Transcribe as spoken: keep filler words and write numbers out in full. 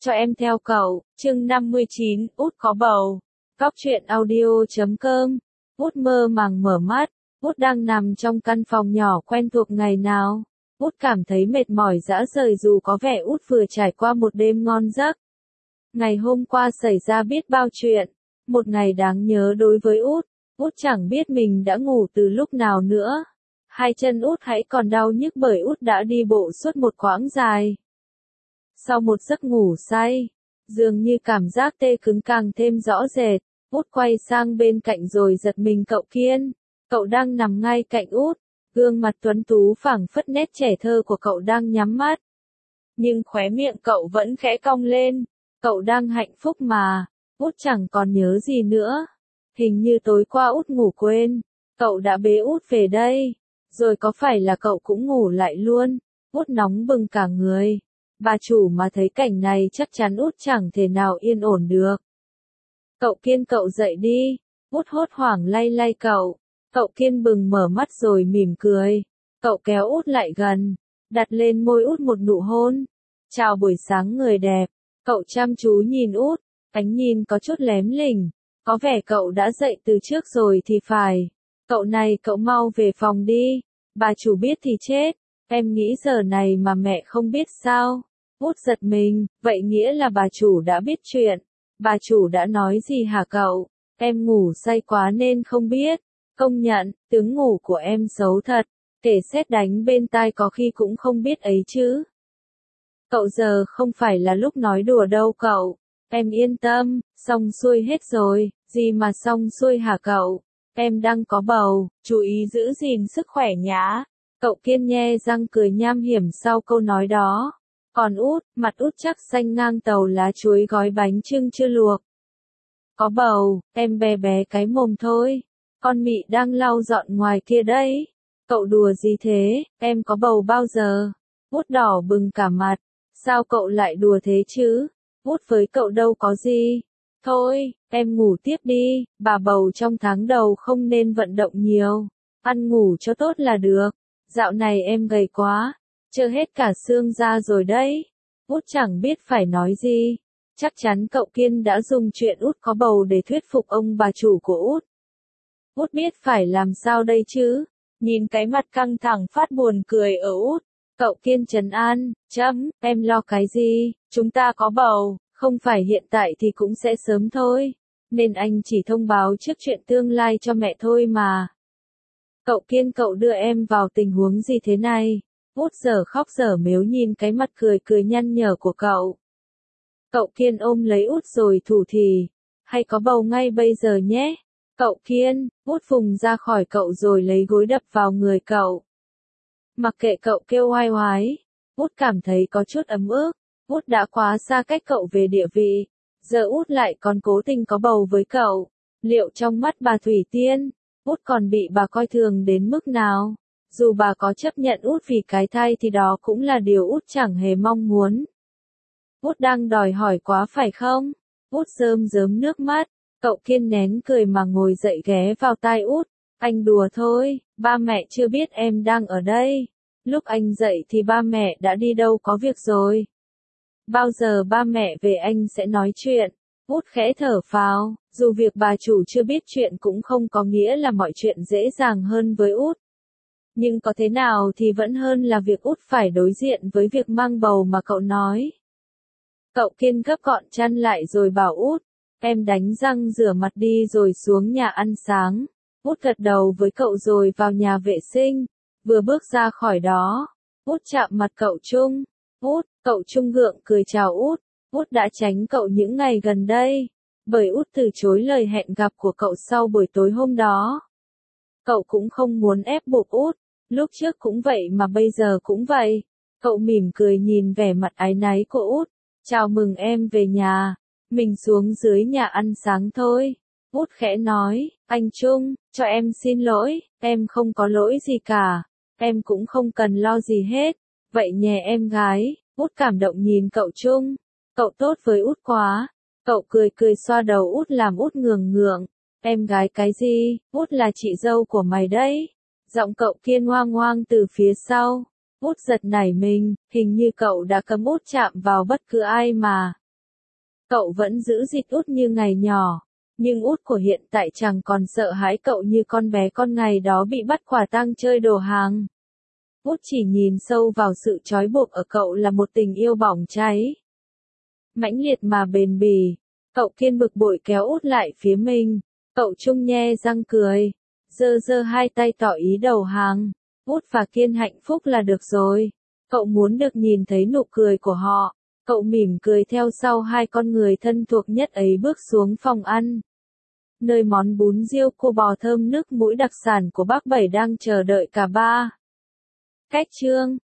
cho em theo cậu, chương năm mươi chín, Út có bầu. Góc truyện audio chấm com. Út mơ màng mở mắt, Út đang nằm trong căn phòng nhỏ quen thuộc ngày nào. Út cảm thấy mệt mỏi rã rời dù có vẻ Út vừa trải qua một đêm ngon giấc. Ngày hôm qua xảy ra biết bao chuyện, một ngày đáng nhớ đối với Út. Út chẳng biết mình đã ngủ từ lúc nào nữa. Hai chân Út hãy còn đau nhức bởi Út đã đi bộ suốt một quãng dài. Sau một giấc ngủ say, dường như cảm giác tê cứng càng thêm rõ rệt, Út quay sang bên cạnh rồi giật mình cậu Kiên. Cậu đang nằm ngay cạnh Út, gương mặt tuấn tú phảng phất nét trẻ thơ của cậu đang nhắm mắt. Nhưng khóe miệng cậu vẫn khẽ cong lên, cậu đang hạnh phúc mà, Út chẳng còn nhớ gì nữa. Hình như tối qua Út ngủ quên, cậu đã bế Út về đây, rồi có phải là cậu cũng ngủ lại luôn? Út nóng bừng cả người. Bà chủ mà thấy cảnh này chắc chắn Út chẳng thể nào yên ổn được. Cậu Kiên, cậu dậy đi. Út hốt hoảng lay lay cậu. Cậu Kiên bừng mở mắt rồi mỉm cười. Cậu kéo Út lại gần, đặt lên môi Út một nụ hôn. Chào buổi sáng người đẹp. Cậu chăm chú nhìn Út, ánh nhìn có chút lém lỉnh. Có vẻ cậu đã dậy từ trước rồi thì phải. Cậu này, cậu mau về phòng đi. Bà chủ biết thì chết. Em nghĩ giờ này mà mẹ không biết sao? Út giật mình, vậy nghĩa là bà chủ đã biết chuyện. Bà chủ đã nói gì hả cậu? Em ngủ say quá nên không biết. Công nhận, tướng ngủ của em xấu thật. Kể sét đánh bên tai có khi cũng không biết ấy chứ. Cậu giờ không phải là lúc nói đùa đâu cậu. Em yên tâm, xong xuôi hết rồi. Gì mà xong xuôi hả cậu? Em đang có bầu, chú ý giữ gìn sức khỏe nhá. Cậu Kiên nhe răng cười nham hiểm sau câu nói đó. Còn Út, mặt Út chắc xanh ngang tàu lá chuối gói bánh chưng chưa luộc. Có bầu, em bé bé cái mồm thôi. Con mị đang lau dọn ngoài kia đấy. Cậu đùa gì thế, em có bầu bao giờ? Út đỏ bừng cả mặt. Sao cậu lại đùa thế chứ? Út với cậu đâu có gì. Thôi, em ngủ tiếp đi, bà bầu trong tháng đầu không nên vận động nhiều. Ăn ngủ cho tốt là được. Dạo này em gầy quá, trơ hết cả xương ra rồi đấy. Út chẳng biết phải nói gì. Chắc chắn cậu Kiên đã dùng chuyện Út có bầu để thuyết phục ông bà chủ của Út. Út biết phải làm sao đây chứ? Nhìn cái mặt căng thẳng phát buồn cười ở Út, cậu Kiên trấn an, chấm, em lo cái gì, chúng ta có bầu, không phải hiện tại thì cũng sẽ sớm thôi. Nên anh chỉ thông báo trước chuyện tương lai cho mẹ thôi mà. Cậu Kiên, cậu đưa em vào tình huống gì thế này? Út giờ khóc giờ mếu nhìn cái mặt cười cười nhăn nhở của cậu. Cậu Kiên ôm lấy Út rồi thủ thỉ, hay có bầu ngay bây giờ nhé. Cậu Kiên, Út vùng ra khỏi cậu rồi lấy gối đập vào người cậu. Mặc kệ cậu kêu oai oái, Út cảm thấy có chút ấm ức. Út đã quá xa cách cậu về địa vị, giờ Út lại còn cố tình có bầu với cậu. Liệu trong mắt bà Thủy Tiên, Út còn bị bà coi thường đến mức nào? Dù bà có chấp nhận Út vì cái thai thì đó cũng là điều Út chẳng hề mong muốn. Út đang đòi hỏi quá phải không? Út rơm rớm nước mắt, cậu Kiên nén cười mà ngồi dậy ghé vào tai Út. Anh đùa thôi, ba mẹ chưa biết em đang ở đây. Lúc anh dậy thì ba mẹ đã đi đâu có việc rồi. Bao giờ ba mẹ về anh sẽ nói chuyện. Út khẽ thở phào, dù việc bà chủ chưa biết chuyện cũng không có nghĩa là mọi chuyện dễ dàng hơn với Út. Nhưng có thế nào thì vẫn hơn là việc Út phải đối diện với việc mang bầu mà cậu nói. Cậu Kiên gấp gọn chăn lại rồi bảo Út, em đánh răng rửa mặt đi rồi xuống nhà ăn sáng. Út gật đầu với cậu rồi vào nhà vệ sinh. Vừa bước ra khỏi đó, Út chạm mặt cậu Trung. Út, cậu Trung gượng cười chào Út. Út đã tránh cậu những ngày gần đây, bởi Út từ chối lời hẹn gặp của cậu sau buổi tối hôm đó. Cậu cũng không muốn ép buộc Út, lúc trước cũng vậy mà bây giờ cũng vậy. Cậu mỉm cười nhìn vẻ mặt áy náy của Út. Chào mừng em về nhà, mình xuống dưới nhà ăn sáng thôi. Út khẽ nói, anh Trung, cho em xin lỗi, em không có lỗi gì cả, em cũng không cần lo gì hết. Vậy nhé em gái. Út cảm động nhìn cậu Trung. Cậu tốt với Út quá. Cậu cười cười xoa đầu Út làm Út ngường ngượng. Em gái cái gì, Út là chị dâu của mày đấy. Giọng cậu Kiên ngoang ngoang từ phía sau. Út giật nảy mình, hình như cậu đã cấm Út chạm vào bất cứ ai mà. Cậu vẫn giữ dịt Út như ngày nhỏ. Nhưng Út của hiện tại chẳng còn sợ hãi cậu như con bé con ngày đó bị bắt quả tang chơi đồ hàng. Út chỉ nhìn sâu vào sự trói buộc ở cậu là một tình yêu bỏng cháy. Mãnh liệt mà bền bỉ. Cậu Kiên bực bội kéo Út lại phía mình. Cậu Trung nhe răng cười. Giơ giơ hai tay tỏ ý đầu hàng. Út và Kiên hạnh phúc là được rồi. Cậu muốn được nhìn thấy nụ cười của họ. Cậu mỉm cười theo sau hai con người thân thuộc nhất ấy bước xuống phòng ăn. Nơi món bún riêu cua bò thơm nước mũi đặc sản của bác Bảy đang chờ đợi cả ba. Cách chương